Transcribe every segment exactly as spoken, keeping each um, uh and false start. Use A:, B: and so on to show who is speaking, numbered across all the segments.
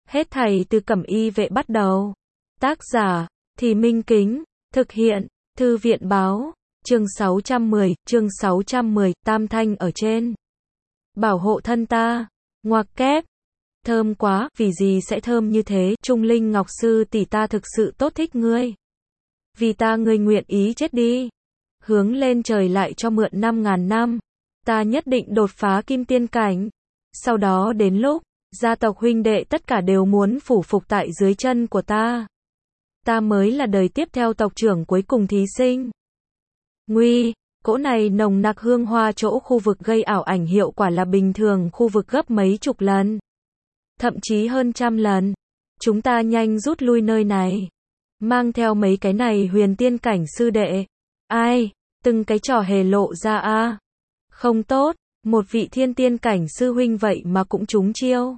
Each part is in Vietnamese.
A: Hết thảy từ Cẩm Y Vệ bắt đầu. Tác giả, Thì Minh Kính, thực hiện, Thư viện báo, chương sáu trăm mười, chương sáu trăm mười, tam thanh ở trên. Bảo hộ thân ta, ngoặc kép. Thơm quá, vì gì sẽ thơm như thế, Trung Linh Ngọc Sư tỷ ta thực sự tốt thích ngươi. Vì ta ngươi nguyện ý chết đi. Hướng lên trời lại cho mượn năm ngàn năm. Ta nhất định đột phá kim tiên cảnh. Sau đó đến lúc, gia tộc huynh đệ tất cả đều muốn phủ phục tại dưới chân của ta. Ta mới là đời tiếp theo tộc trưởng cuối cùng thí sinh. Nguy, cỗ này nồng nặc hương hoa chỗ khu vực gây ảo ảnh hiệu quả là bình thường khu vực gấp mấy chục lần. Thậm chí hơn trăm lần. Chúng ta nhanh rút lui nơi này. Mang theo mấy cái này huyền tiên cảnh sư đệ. Ai, từng cái trò hề lộ ra a à? Không tốt, một vị thiên tiên cảnh sư huynh vậy mà cũng trúng chiêu.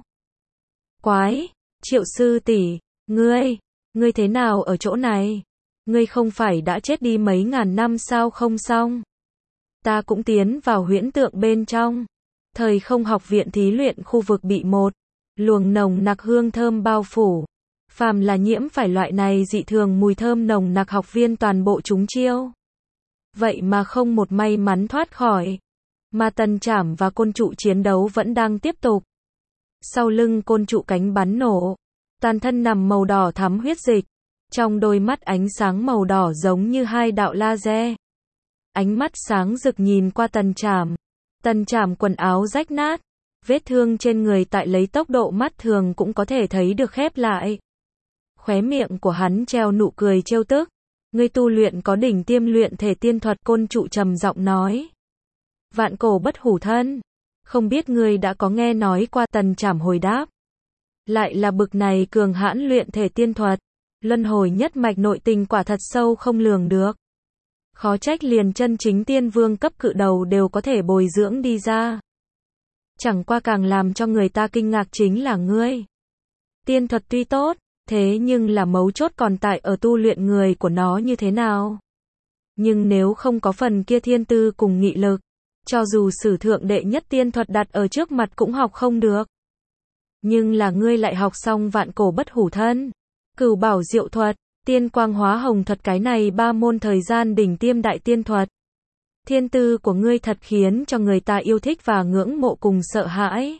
A: Quái, Triệu sư tỷ, ngươi, ngươi thế nào ở chỗ này? Ngươi không phải đã chết đi mấy ngàn năm sao không xong? Ta cũng tiến vào huyễn tượng bên trong. Thời không học viện thí luyện khu vực bị một luồng nồng nặc hương thơm bao phủ. Phàm là nhiễm phải loại này dị thường mùi thơm nồng nặc học viên toàn bộ trúng chiêu. Vậy mà không một may mắn thoát khỏi. Mà Tần Trảm và Côn Trụ chiến đấu vẫn đang tiếp tục. Sau lưng Côn Trụ cánh bắn nổ. Toàn thân nằm màu đỏ thắm huyết dịch. Trong đôi mắt ánh sáng màu đỏ giống như hai đạo laser. Ánh mắt sáng rực nhìn qua Tần Trảm. Tần Trảm quần áo rách nát. Vết thương trên người tại lấy tốc độ mắt thường cũng có thể thấy được khép lại. Khóe miệng của hắn treo nụ cười trêu tức. Ngươi tu luyện có đỉnh tiêm luyện thể tiên thuật, Côn Trụ trầm giọng nói. Vạn cổ bất hủ thân. Không biết ngươi đã có nghe nói qua, Tần Trảm hồi đáp. Lại là bực này cường hãn luyện thể tiên thuật. Luân hồi nhất mạch nội tình quả thật sâu không lường được. Khó trách liền chân chính tiên vương cấp cự đầu đều có thể bồi dưỡng đi ra. Chẳng qua càng làm cho người ta kinh ngạc chính là ngươi. Tiên thuật tuy tốt, thế nhưng là mấu chốt còn tại ở tu luyện người của nó như thế nào. Nhưng nếu không có phần kia thiên tư cùng nghị lực, cho dù sử thượng đệ nhất tiên thuật đặt ở trước mặt cũng học không được. Nhưng là ngươi lại học xong vạn cổ bất hủ thân, cửu bảo diệu thuật, tiên quang hóa hồng thuật, cái này ba môn thời gian đỉnh tiêm đại tiên thuật. Thiên tư của ngươi thật khiến cho người ta yêu thích và ngưỡng mộ cùng sợ hãi.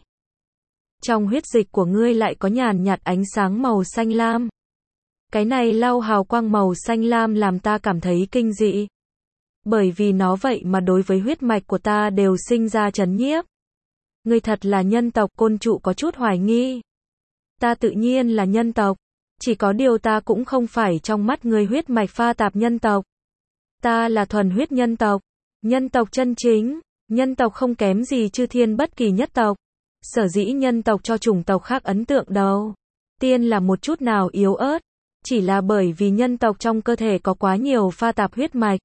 A: Trong huyết dịch của ngươi lại có nhàn nhạt ánh sáng màu xanh lam. Cái này lau hào quang màu xanh lam làm ta cảm thấy kinh dị. Bởi vì nó vậy mà đối với huyết mạch của ta đều sinh ra chấn nhiếp. Ngươi thật là nhân tộc, Côn Trụ có chút hoài nghi. Ta tự nhiên là nhân tộc. Chỉ có điều ta cũng không phải trong mắt ngươi huyết mạch pha tạp nhân tộc. Ta là thuần huyết nhân tộc. Nhân tộc chân chính. Nhân tộc không kém gì chư thiên bất kỳ nhất tộc. Sở dĩ nhân tộc cho chủng tộc khác ấn tượng đầu tiên là một chút nào yếu ớt. Chỉ là bởi vì nhân tộc trong cơ thể có quá nhiều pha tạp huyết mạch.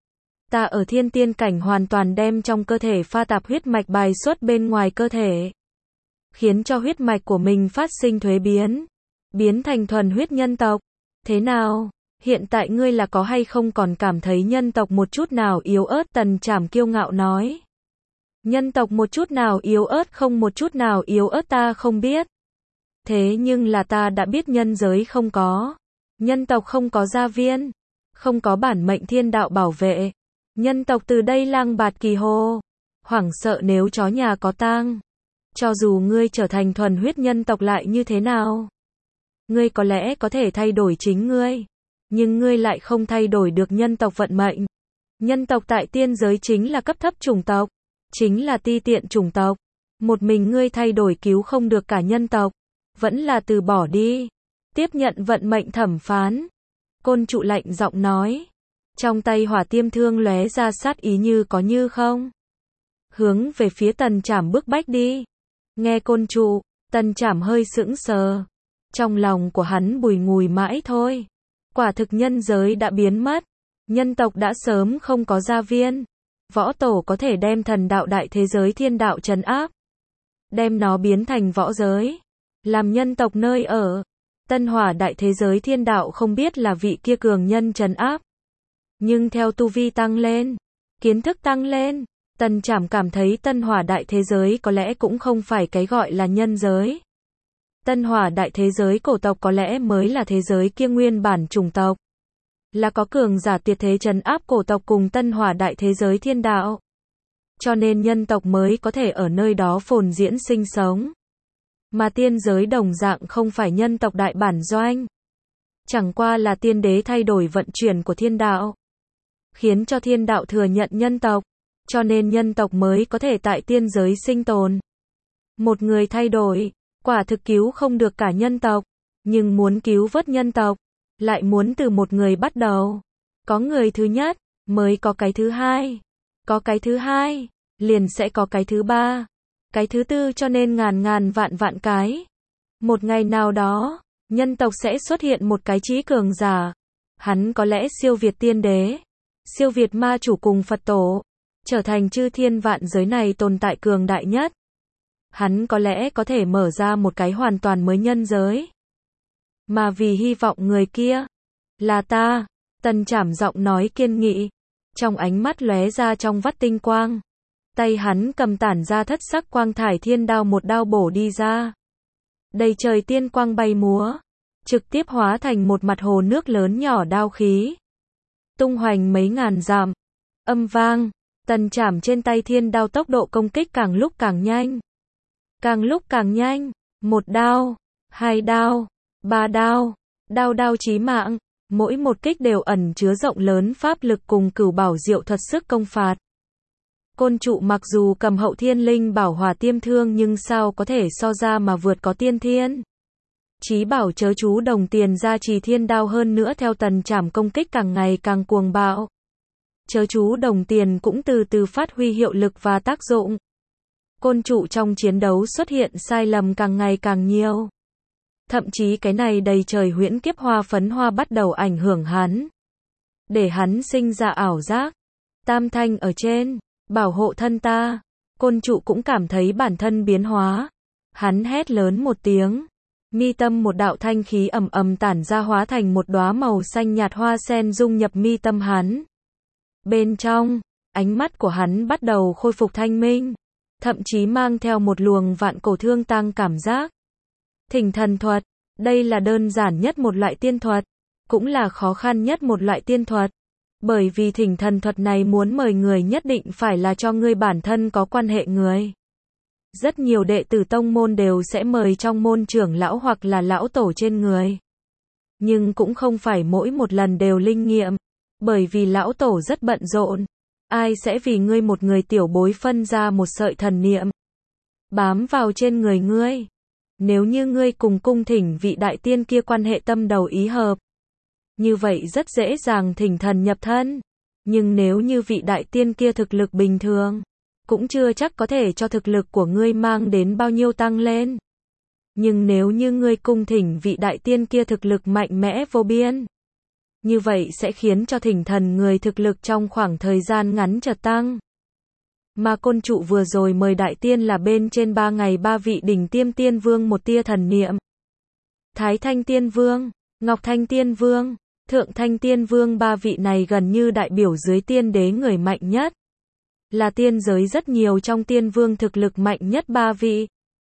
A: Ta ở thiên tiên cảnh hoàn toàn đem trong cơ thể pha tạp huyết mạch bài xuất bên ngoài cơ thể. Khiến cho huyết mạch của mình phát sinh thuế biến. Biến thành thuần huyết nhân tộc. Thế nào? Hiện tại ngươi là có hay không còn cảm thấy nhân tộc một chút nào yếu ớt? Tần Trảm kiêu ngạo nói. Nhân tộc một chút nào yếu ớt không, một chút nào yếu ớt ta không biết. Thế nhưng là ta đã biết nhân giới không có. Nhân tộc không có gia viên. Không có bản mệnh thiên đạo bảo vệ. Nhân tộc từ đây lang bạt kỳ hồ. Hoảng sợ nếu chó nhà có tang. Cho dù ngươi trở thành thuần huyết nhân tộc lại như thế nào? Ngươi có lẽ có thể thay đổi chính ngươi. Nhưng ngươi lại không thay đổi được nhân tộc vận mệnh. Nhân tộc tại tiên giới chính là cấp thấp chủng tộc. Chính là ti tiện chủng tộc. Một mình ngươi thay đổi cứu không được cả nhân tộc. Vẫn là từ bỏ đi. Tiếp nhận vận mệnh thẩm phán. Côn Trụ lạnh giọng nói. Trong tay hỏa tiêm thương lóe ra sát ý như có như không. Hướng về phía Tần Trảm bức bách đi. Nghe Côn Trụ, Tần Trảm hơi sững sờ. Trong lòng của hắn bùi ngùi mãi thôi. Quả thực nhân giới đã biến mất. Nhân tộc đã sớm không có gia viên. Võ tổ có thể đem thần đạo đại thế giới thiên đạo trấn áp. Đem nó biến thành võ giới. Làm nhân tộc nơi ở. Tân hỏa đại thế giới thiên đạo không biết là vị kia cường nhân trấn áp. Nhưng theo tu vi tăng lên. Kiến thức tăng lên. Tần Trảm cảm thấy tân hỏa đại thế giới có lẽ cũng không phải cái gọi là nhân giới. Tân Hỏa đại thế giới cổ tộc có lẽ mới là thế giới kia nguyên bản chủng tộc. Là có cường giả tuyệt thế trấn áp cổ tộc cùng Tân Hỏa đại thế giới thiên đạo. Cho nên nhân tộc mới có thể ở nơi đó phồn diễn sinh sống. Mà tiên giới đồng dạng không phải nhân tộc đại bản doanh. Chẳng qua là tiên đế thay đổi vận chuyển của thiên đạo. Khiến cho thiên đạo thừa nhận nhân tộc. Cho nên nhân tộc mới có thể tại tiên giới sinh tồn. Một người thay đổi, quả thực cứu không được cả nhân tộc. Nhưng muốn cứu vớt nhân tộc, lại muốn từ một người bắt đầu. Có người thứ nhất, mới có cái thứ hai. Có cái thứ hai, liền sẽ có cái thứ ba. Cái thứ tư cho nên ngàn ngàn vạn vạn cái. Một ngày nào đó, nhân tộc sẽ xuất hiện một cái trí cường giả. Hắn có lẽ siêu việt tiên đế, siêu việt ma chủ cùng Phật tổ, trở thành chư thiên vạn giới này tồn tại cường đại nhất. Hắn có lẽ có thể mở ra một cái hoàn toàn mới nhân giới. Mà vì hy vọng người kia là ta, Tần Trảm giọng nói kiên nghị, trong ánh mắt lóe ra trong vắt tinh quang. Tay hắn cầm tản ra thất sắc quang thải thiên đao một đao bổ đi ra. Đầy trời tiên quang bay múa, trực tiếp hóa thành một mặt hồ nước lớn nhỏ đao khí. Tung hoành mấy ngàn dặm, âm vang, Tần Trảm trên tay thiên đao tốc độ công kích càng lúc càng nhanh. Càng lúc càng nhanh, một đao, hai đao, ba đao, đao đao chí mạng, mỗi một kích đều ẩn chứa rộng lớn pháp lực cùng cửu bảo diệu thuật sức công phạt. Côn trụ mặc dù cầm hậu thiên linh bảo hỏa tiêm thương nhưng sao có thể so ra mà vượt có tiên thiên. Chí bảo chớ chú đồng tiền gia trì thiên đao hơn nữa theo Tần Trảm công kích càng ngày càng cuồng bạo. Chớ chú đồng tiền cũng từ từ phát huy hiệu lực và tác dụng. Côn trụ trong chiến đấu xuất hiện sai lầm càng ngày càng nhiều. Thậm chí cái này đầy trời huyễn kiếp hoa phấn hoa bắt đầu ảnh hưởng hắn. Để hắn sinh ra ảo giác. Tam thanh ở trên, bảo hộ thân ta. Côn trụ cũng cảm thấy bản thân biến hóa. Hắn hét lớn một tiếng. Mi tâm một đạo thanh khí ầm ầm tản ra hóa thành một đóa màu xanh nhạt hoa sen dung nhập mi tâm hắn. Bên trong, ánh mắt của hắn bắt đầu khôi phục thanh minh. Thậm chí mang theo một luồng vạn cổ thương tăng cảm giác. Thỉnh thần thuật, đây là đơn giản nhất một loại tiên thuật, cũng là khó khăn nhất một loại tiên thuật. Bởi vì thỉnh thần thuật này muốn mời người nhất định phải là cho ngươi bản thân có quan hệ người. Rất nhiều đệ tử tông môn đều sẽ mời trong môn trưởng lão hoặc là lão tổ trên người. Nhưng cũng không phải mỗi một lần đều linh nghiệm, bởi vì lão tổ rất bận rộn. Ai sẽ vì ngươi một người tiểu bối phân ra một sợi thần niệm, bám vào trên người ngươi. Nếu như ngươi cùng cung thỉnh vị đại tiên kia quan hệ tâm đầu ý hợp, như vậy rất dễ dàng thỉnh thần nhập thân. Nhưng nếu như vị đại tiên kia thực lực bình thường, cũng chưa chắc có thể cho thực lực của ngươi mang đến bao nhiêu tăng lên. Nhưng nếu như ngươi cung thỉnh vị đại tiên kia thực lực mạnh mẽ vô biên, như vậy sẽ khiến cho thỉnh thần người thực lực trong khoảng thời gian ngắn chợt tăng. Mà côn trụ vừa rồi mời đại tiên là bên trên ba ngày ba vị đỉnh tiêm tiên vương một tia thần niệm. Thái Thanh Tiên Vương, Ngọc Thanh Tiên Vương, Thượng Thanh Tiên Vương ba vị này gần như đại biểu dưới tiên đế người mạnh nhất. Là tiên giới rất nhiều trong tiên vương thực lực mạnh nhất ba vị.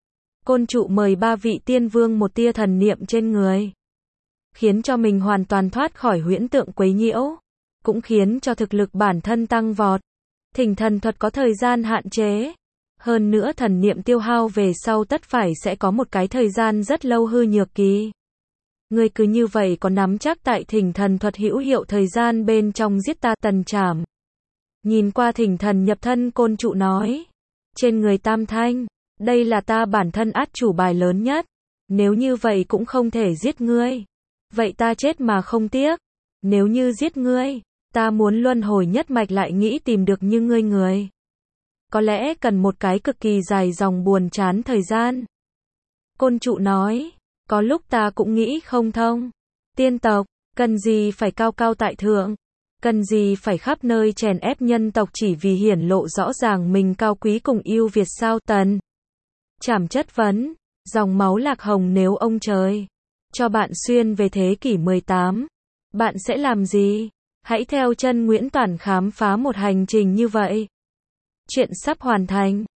A: Côn trụ mời ba vị tiên vương một tia thần niệm trên người. Khiến cho mình hoàn toàn thoát khỏi huyễn tượng quấy nhiễu. Cũng khiến cho thực lực bản thân tăng vọt. Thỉnh thần thuật có thời gian hạn chế. Hơn nữa thần niệm tiêu hao về sau tất phải sẽ có một cái thời gian rất lâu hư nhược kỳ. Ngươi cứ như vậy có nắm chắc tại thỉnh thần thuật hữu hiệu thời gian bên trong giết ta Tần Trảm. Nhìn qua thỉnh thần nhập thân côn trụ nói. Trên người tam thanh, đây là ta bản thân át chủ bài lớn nhất. Nếu như vậy cũng không thể giết ngươi. Vậy ta chết mà không tiếc. Nếu như giết ngươi, ta muốn luân hồi nhất mạch lại nghĩ tìm được như ngươi người. Có lẽ cần một cái cực kỳ dài dòng buồn chán thời gian. Côn trụ nói, có lúc ta cũng nghĩ không thông. Tiên tộc, cần gì phải cao cao tại thượng? Cần gì phải khắp nơi chèn ép nhân tộc chỉ vì hiển lộ rõ ràng mình cao quý cùng yêu Việt sao? Tần Trảm chất vấn, dòng máu lạc hồng nếu ông trời cho bạn xuyên về thế kỷ mười tám, bạn sẽ làm gì? Hãy theo chân Nguyễn Toản khám phá một hành trình như vậy. Chuyện sắp hoàn thành.